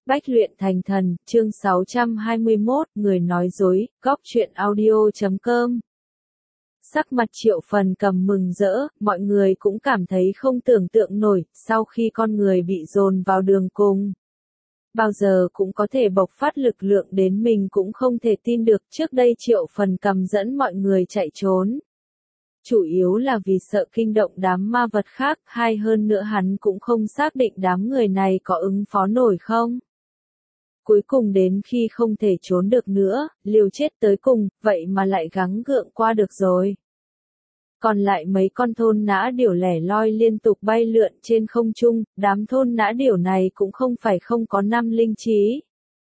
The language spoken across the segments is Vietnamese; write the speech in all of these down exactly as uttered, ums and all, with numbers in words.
Bách luyện thành thần, chương sáu trăm hai mươi mốt, người nói dối, góc truyện audio chấm com. Sắc mặt Triệu Phần Cầm mừng rỡ, mọi người cũng cảm thấy không tưởng tượng nổi, sau khi con người bị dồn vào đường cùng. Bao giờ cũng có thể bộc phát lực lượng đến mình cũng không thể tin được, trước đây Triệu Phần Cầm dẫn mọi người chạy trốn. Chủ yếu là vì sợ kinh động đám ma vật khác, hay hơn nữa hắn cũng không xác định đám người này có ứng phó nổi không. Cuối cùng đến khi không thể trốn được nữa, liều chết tới cùng, vậy mà lại gắng gượng qua được rồi. Còn lại mấy con thôn nã điểu lẻ loi liên tục bay lượn trên không trung, đám thôn nã điểu này cũng không phải không có năm linh trí.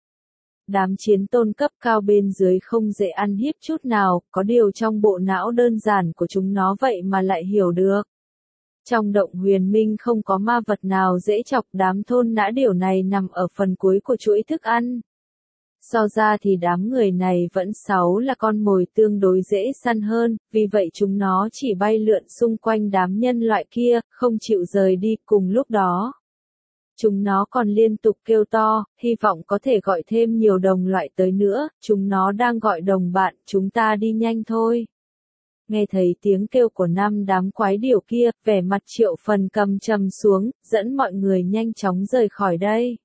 Đám chiến tôn cấp cao bên dưới không dễ ăn hiếp chút nào, có điều trong bộ não đơn giản của chúng nó vậy mà lại hiểu được. Trong động huyền minh không có ma vật nào dễ chọc, đám thôn nã điểu này nằm ở phần cuối của chuỗi thức ăn. So ra thì đám người này vẫn sáu là con mồi tương đối dễ săn hơn, vì vậy chúng nó chỉ bay lượn xung quanh đám nhân loại kia, không chịu rời đi cùng lúc đó. Chúng nó còn liên tục kêu to, hy vọng có thể gọi thêm nhiều đồng loại tới nữa, chúng nó đang gọi đồng bạn, chúng ta đi nhanh thôi. Nghe thấy tiếng kêu của năm đám quái điểu kia, vẻ mặt Triệu Phần Cầm trầm xuống, dẫn mọi người nhanh chóng rời khỏi đây.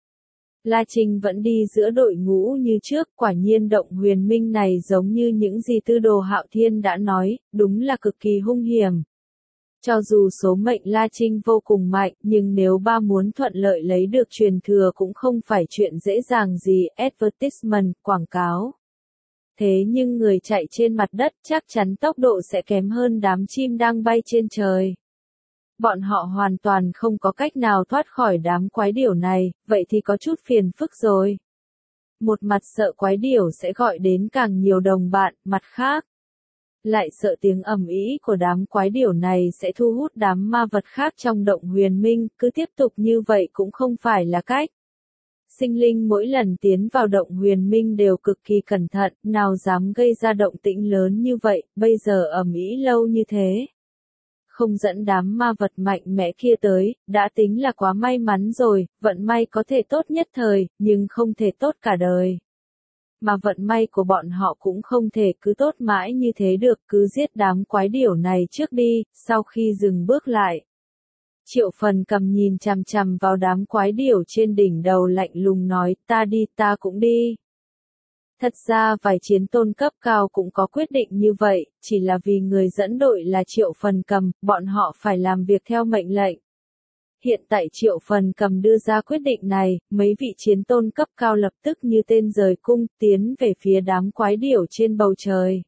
La Trinh vẫn đi giữa đội ngũ như trước, quả nhiên động huyền minh này giống như những gì Tư Đồ Hạo Thiên đã nói, đúng là cực kỳ hung hiểm. Cho dù số mệnh La Trinh vô cùng mạnh, nhưng nếu ba muốn thuận lợi lấy được truyền thừa cũng không phải chuyện dễ dàng gì, advertisement, quảng cáo. Thế nhưng người chạy trên mặt đất chắc chắn tốc độ sẽ kém hơn đám chim đang bay trên trời. Bọn họ hoàn toàn không có cách nào thoát khỏi đám quái điểu này, vậy thì có chút phiền phức rồi. Một mặt sợ quái điểu sẽ gọi đến càng nhiều đồng bạn, mặt khác lại sợ tiếng ầm ĩ của đám quái điểu này sẽ thu hút đám ma vật khác trong động huyền minh, cứ tiếp tục như vậy cũng không phải là cách. Sinh linh mỗi lần tiến vào động huyền minh đều cực kỳ cẩn thận, nào dám gây ra động tĩnh lớn như vậy, bây giờ ầm ĩ lâu như thế. Không dẫn đám ma vật mạnh mẽ kia tới, đã tính là quá may mắn rồi, vận may có thể tốt nhất thời, nhưng không thể tốt cả đời. Mà vận may của bọn họ cũng không thể cứ tốt mãi như thế được, cứ giết đám quái điểu này trước đi, sau khi dừng bước lại. Triệu Phần Cầm nhìn chằm chằm vào đám quái điểu trên đỉnh đầu lạnh lùng nói, ta đi, ta cũng đi. Thật ra vài chiến tôn cấp cao cũng có quyết định như vậy, chỉ là vì người dẫn đội là Triệu Phần Cầm, bọn họ phải làm việc theo mệnh lệnh. Hiện tại Triệu Phần Cầm đưa ra quyết định này, mấy vị chiến tôn cấp cao lập tức như tên rời cung, tiến về phía đám quái điểu trên bầu trời.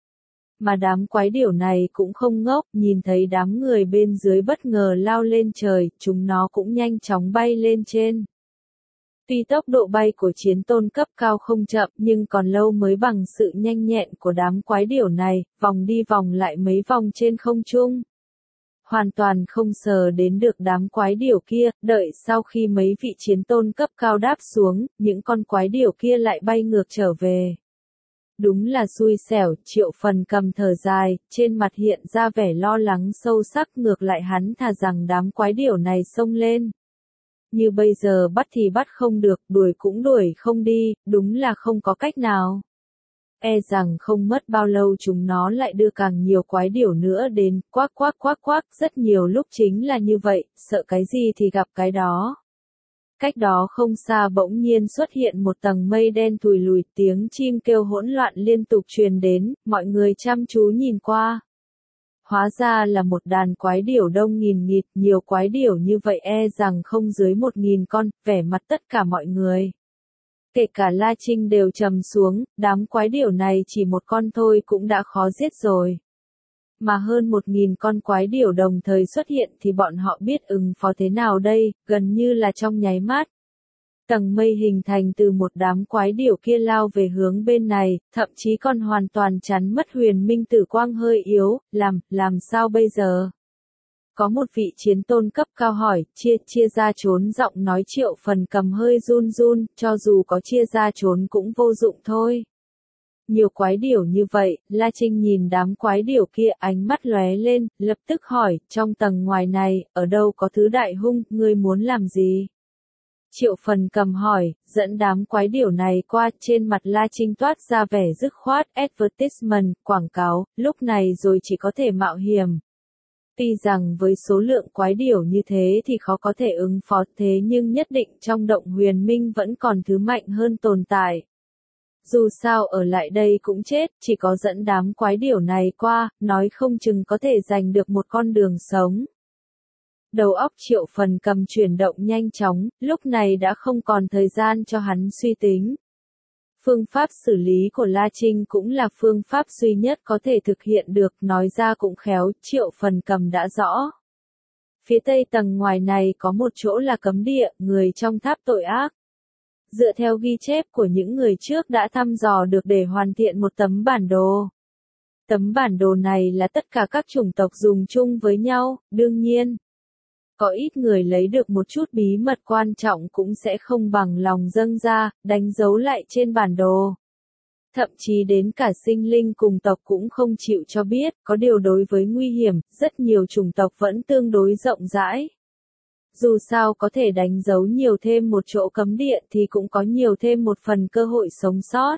Mà đám quái điểu này cũng không ngốc, nhìn thấy đám người bên dưới bất ngờ lao lên trời, chúng nó cũng nhanh chóng bay lên trên. Tuy tốc độ bay của chiến tôn cấp cao không chậm nhưng còn lâu mới bằng sự nhanh nhẹn của đám quái điểu này, vòng đi vòng lại mấy vòng trên không trung. Hoàn toàn không sờ đến được đám quái điểu kia, đợi sau khi mấy vị chiến tôn cấp cao đáp xuống, những con quái điểu kia lại bay ngược trở về. Đúng là xui xẻo, Triệu Phần Cầm thở dài, trên mặt hiện ra vẻ lo lắng sâu sắc, ngược lại hắn thà rằng đám quái điểu này xông lên. Như bây giờ bắt thì bắt không được, đuổi cũng đuổi không đi, đúng là không có cách nào. E rằng không mất bao lâu chúng nó lại đưa càng nhiều quái điểu nữa đến, quác quác quác quác, rất nhiều lúc chính là như vậy, sợ cái gì thì gặp cái đó. Cách đó không xa bỗng nhiên xuất hiện một tầng mây đen thùi lùi, tiếng chim kêu hỗn loạn liên tục truyền đến, mọi người chăm chú nhìn qua. Hóa ra là một đàn quái điểu đông nghìn nghịt, nhiều quái điểu như vậy e rằng không dưới một nghìn con, vẻ mặt tất cả mọi người. Kể cả La Trinh đều trầm xuống, đám quái điểu này chỉ một con thôi cũng đã khó giết rồi. Mà hơn một nghìn con quái điểu đồng thời xuất hiện thì bọn họ biết ứng phó thế nào đây, gần như là trong nháy mắt. Tầng mây hình thành từ một đám quái điểu kia lao về hướng bên này, thậm chí còn hoàn toàn chắn mất huyền minh tử quang hơi yếu, làm, làm sao bây giờ? Có một vị chiến tôn cấp cao hỏi, chia, chia ra trốn, giọng nói Triệu Phần Cầm hơi run run, cho dù có chia ra trốn cũng vô dụng thôi. Nhiều quái điểu như vậy, La Trinh nhìn đám quái điểu kia ánh mắt lóe lên, lập tức hỏi, trong tầng ngoài này, ở đâu có thứ đại hung, ngươi muốn làm gì? Triệu Phần Cầm hỏi, dẫn đám quái điểu này qua, trên mặt La Trinh toát ra vẻ dứt khoát, advertisement, quảng cáo, lúc này rồi chỉ có thể mạo hiểm. Tuy rằng với số lượng quái điểu như thế thì khó có thể ứng phó thế nhưng nhất định trong động huyền minh vẫn còn thứ mạnh hơn tồn tại. Dù sao ở lại đây cũng chết, chỉ có dẫn đám quái điểu này qua, nói không chừng có thể giành được một con đường sống. Đầu óc Triệu Phần Cầm chuyển động nhanh chóng, lúc này đã không còn thời gian cho hắn suy tính. Phương pháp xử lý của La Trinh cũng là phương pháp duy nhất có thể thực hiện được, nói ra cũng khéo, Triệu Phần Cầm đã rõ. Phía tây tầng ngoài này có một chỗ là cấm địa, người trong tháp tội ác. Dựa theo ghi chép của những người trước đã thăm dò được để hoàn thiện một tấm bản đồ. Tấm bản đồ này là tất cả các chủng tộc dùng chung với nhau, đương nhiên. Có ít người lấy được một chút bí mật quan trọng cũng sẽ không bằng lòng dâng ra, đánh dấu lại trên bản đồ. Thậm chí đến cả sinh linh cùng tộc cũng không chịu cho biết, có điều đối với nguy hiểm, rất nhiều chủng tộc vẫn tương đối rộng rãi. Dù sao có thể đánh dấu nhiều thêm một chỗ cấm địa thì cũng có nhiều thêm một phần cơ hội sống sót.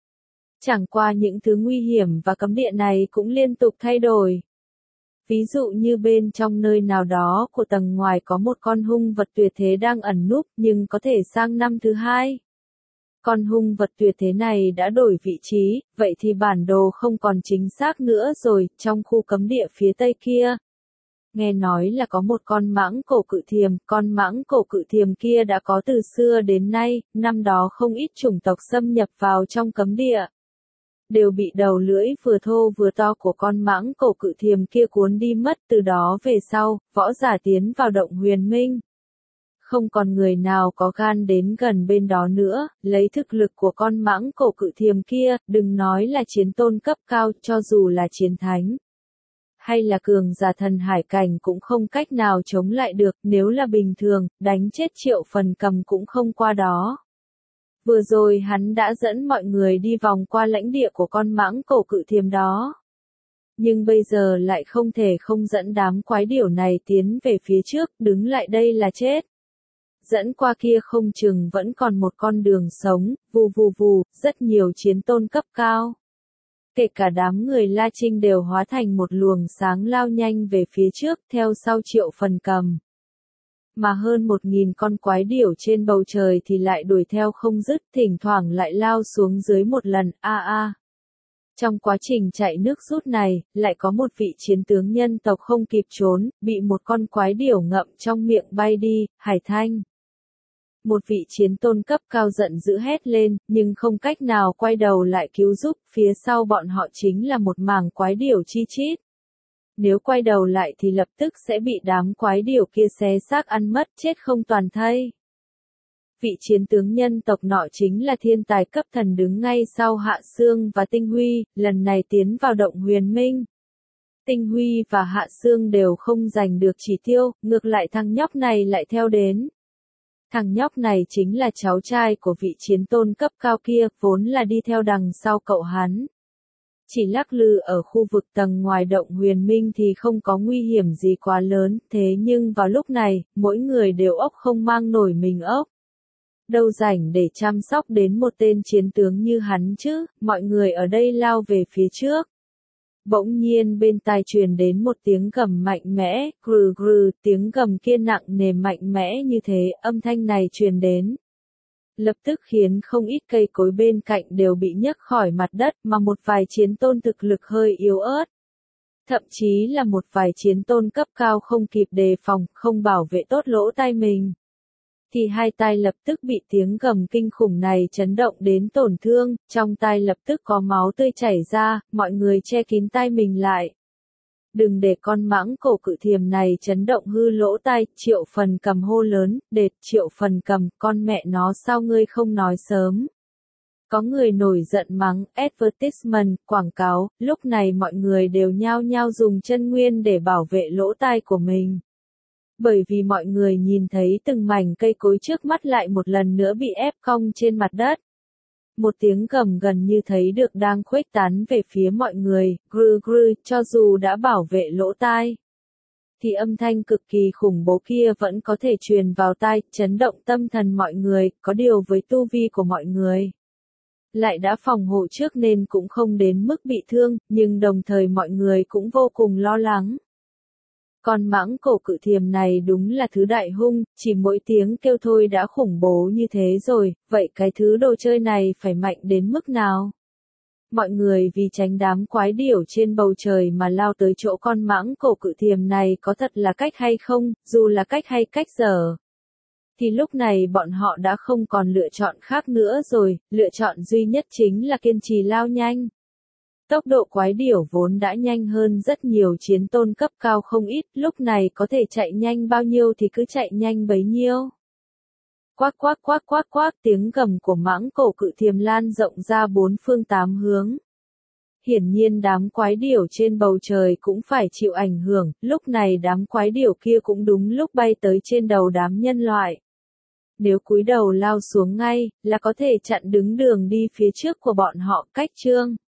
Chẳng qua những thứ nguy hiểm và cấm địa này cũng liên tục thay đổi. Ví dụ như bên trong nơi nào đó của tầng ngoài có một con hung vật tuyệt thế đang ẩn núp nhưng có thể sang năm thứ hai. Con hung vật tuyệt thế này đã đổi vị trí, vậy thì bản đồ không còn chính xác nữa rồi, trong khu cấm địa phía tây kia. Nghe nói là có một con mãng cổ cự thiềm, con mãng cổ cự thiềm kia đã có từ xưa đến nay, năm đó không ít chủng tộc xâm nhập vào trong cấm địa. Đều bị đầu lưỡi vừa thô vừa to của con mãng cổ cự thiềm kia cuốn đi mất, từ đó về sau, võ giả tiến vào động huyền minh. Không còn người nào có gan đến gần bên đó nữa, lấy thực lực của con mãng cổ cự thiềm kia, đừng nói là chiến tôn cấp cao, cho dù là chiến thánh. Hay là cường giả thần hải cảnh cũng không cách nào chống lại được, nếu là bình thường, đánh chết Triệu Phần Cầm cũng không qua đó. Vừa rồi hắn đã dẫn mọi người đi vòng qua lãnh địa của con mãng cổ cự thiềm đó. Nhưng bây giờ lại không thể không dẫn đám quái điểu này tiến về phía trước, đứng lại đây là chết. Dẫn qua kia không chừng vẫn còn một con đường sống, vù vù vù, rất nhiều chiến tôn cấp cao. Kể cả đám người La Trinh đều hóa thành một luồng sáng lao nhanh về phía trước, theo sau Triệu Phần Cầm. Mà hơn một nghìn con quái điểu trên bầu trời thì lại đuổi theo không dứt, thỉnh thoảng lại lao xuống dưới một lần, a a. Trong quá trình chạy nước rút này, lại có một vị chiến tướng nhân tộc không kịp trốn, bị một con quái điểu ngậm trong miệng bay đi, Hải Thanh. Một vị chiến tôn cấp cao giận dữ hét lên, nhưng không cách nào quay đầu lại cứu giúp, phía sau bọn họ chính là một mảng quái điểu chi chít. Nếu quay đầu lại thì lập tức sẽ bị đám quái điểu kia xé xác ăn mất, chết không toàn thây. Vị chiến tướng nhân tộc nọ chính là thiên tài cấp thần đứng ngay sau Hạ Xương và Tinh Huy, lần này tiến vào động huyền minh. Tinh Huy và Hạ Xương đều không giành được chỉ tiêu, ngược lại thằng nhóc này lại theo đến. Thằng nhóc này chính là cháu trai của vị chiến tôn cấp cao kia, vốn là đi theo đằng sau cậu hắn. Chỉ lắc lư ở khu vực tầng ngoài động huyền minh thì không có nguy hiểm gì quá lớn, thế nhưng vào lúc này, mỗi người đều ốc không mang nổi mình ốc. Đâu rảnh để chăm sóc đến một tên chiến tướng như hắn chứ, mọi người ở đây lao về phía trước. Bỗng nhiên bên tai truyền đến một tiếng gầm mạnh mẽ, grừ grừ, tiếng gầm kia nặng nề mạnh mẽ như thế, âm thanh này truyền đến. Lập tức khiến không ít cây cối bên cạnh đều bị nhấc khỏi mặt đất mà một vài chiến tôn thực lực hơi yếu ớt. Thậm chí là một vài chiến tôn cấp cao không kịp đề phòng, không bảo vệ tốt lỗ tai mình. Thì hai tai lập tức bị tiếng gầm kinh khủng này chấn động đến tổn thương, trong tai lập tức có máu tươi chảy ra, mọi người che kín tai mình lại. Đừng để con mãng cổ cự thiềm này chấn động hư lỗ tai, Triệu Phần Cầm hô lớn, đệt Triệu Phần Cầm, con mẹ nó sao ngươi không nói sớm. Có người nổi giận mắng, advertisement, quảng cáo, lúc này mọi người đều nhao nhao dùng chân nguyên để bảo vệ lỗ tai của mình. Bởi vì mọi người nhìn thấy từng mảnh cây cối trước mắt lại một lần nữa bị ép cong trên mặt đất. Một tiếng gầm gần như thấy được đang khuếch tán về phía mọi người, grư grư, cho dù đã bảo vệ lỗ tai. thì âm thanh cực kỳ khủng bố kia vẫn có thể truyền vào tai, chấn động tâm thần mọi người, có điều với tu vi của mọi người lại đã phòng hộ trước nên cũng không đến mức bị thương, nhưng đồng thời mọi người cũng vô cùng lo lắng. Con mãng cổ cự thiềm này đúng là thứ đại hung, chỉ mỗi tiếng kêu thôi đã khủng bố như thế rồi, vậy cái thứ đồ chơi này phải mạnh đến mức nào? Mọi người vì tránh đám quái điểu trên bầu trời mà lao tới chỗ con mãng cổ cự thiềm này có thật là cách hay không, dù là cách hay cách dở. Thì lúc này bọn họ đã không còn lựa chọn khác nữa rồi, lựa chọn duy nhất chính là kiên trì lao nhanh. Tốc độ quái điểu vốn đã nhanh hơn rất nhiều chiến tôn cấp cao không ít, lúc này có thể chạy nhanh bao nhiêu thì cứ chạy nhanh bấy nhiêu. Quác quác quác quác quác tiếng gầm của mãng cổ cự thiềm lan rộng ra bốn phương tám hướng. Hiển nhiên đám quái điểu trên bầu trời cũng phải chịu ảnh hưởng, lúc này đám quái điểu kia cũng đúng lúc bay tới trên đầu đám nhân loại. Nếu cúi đầu lao xuống ngay, là có thể chặn đứng đường đi phía trước của bọn họ, cách chương.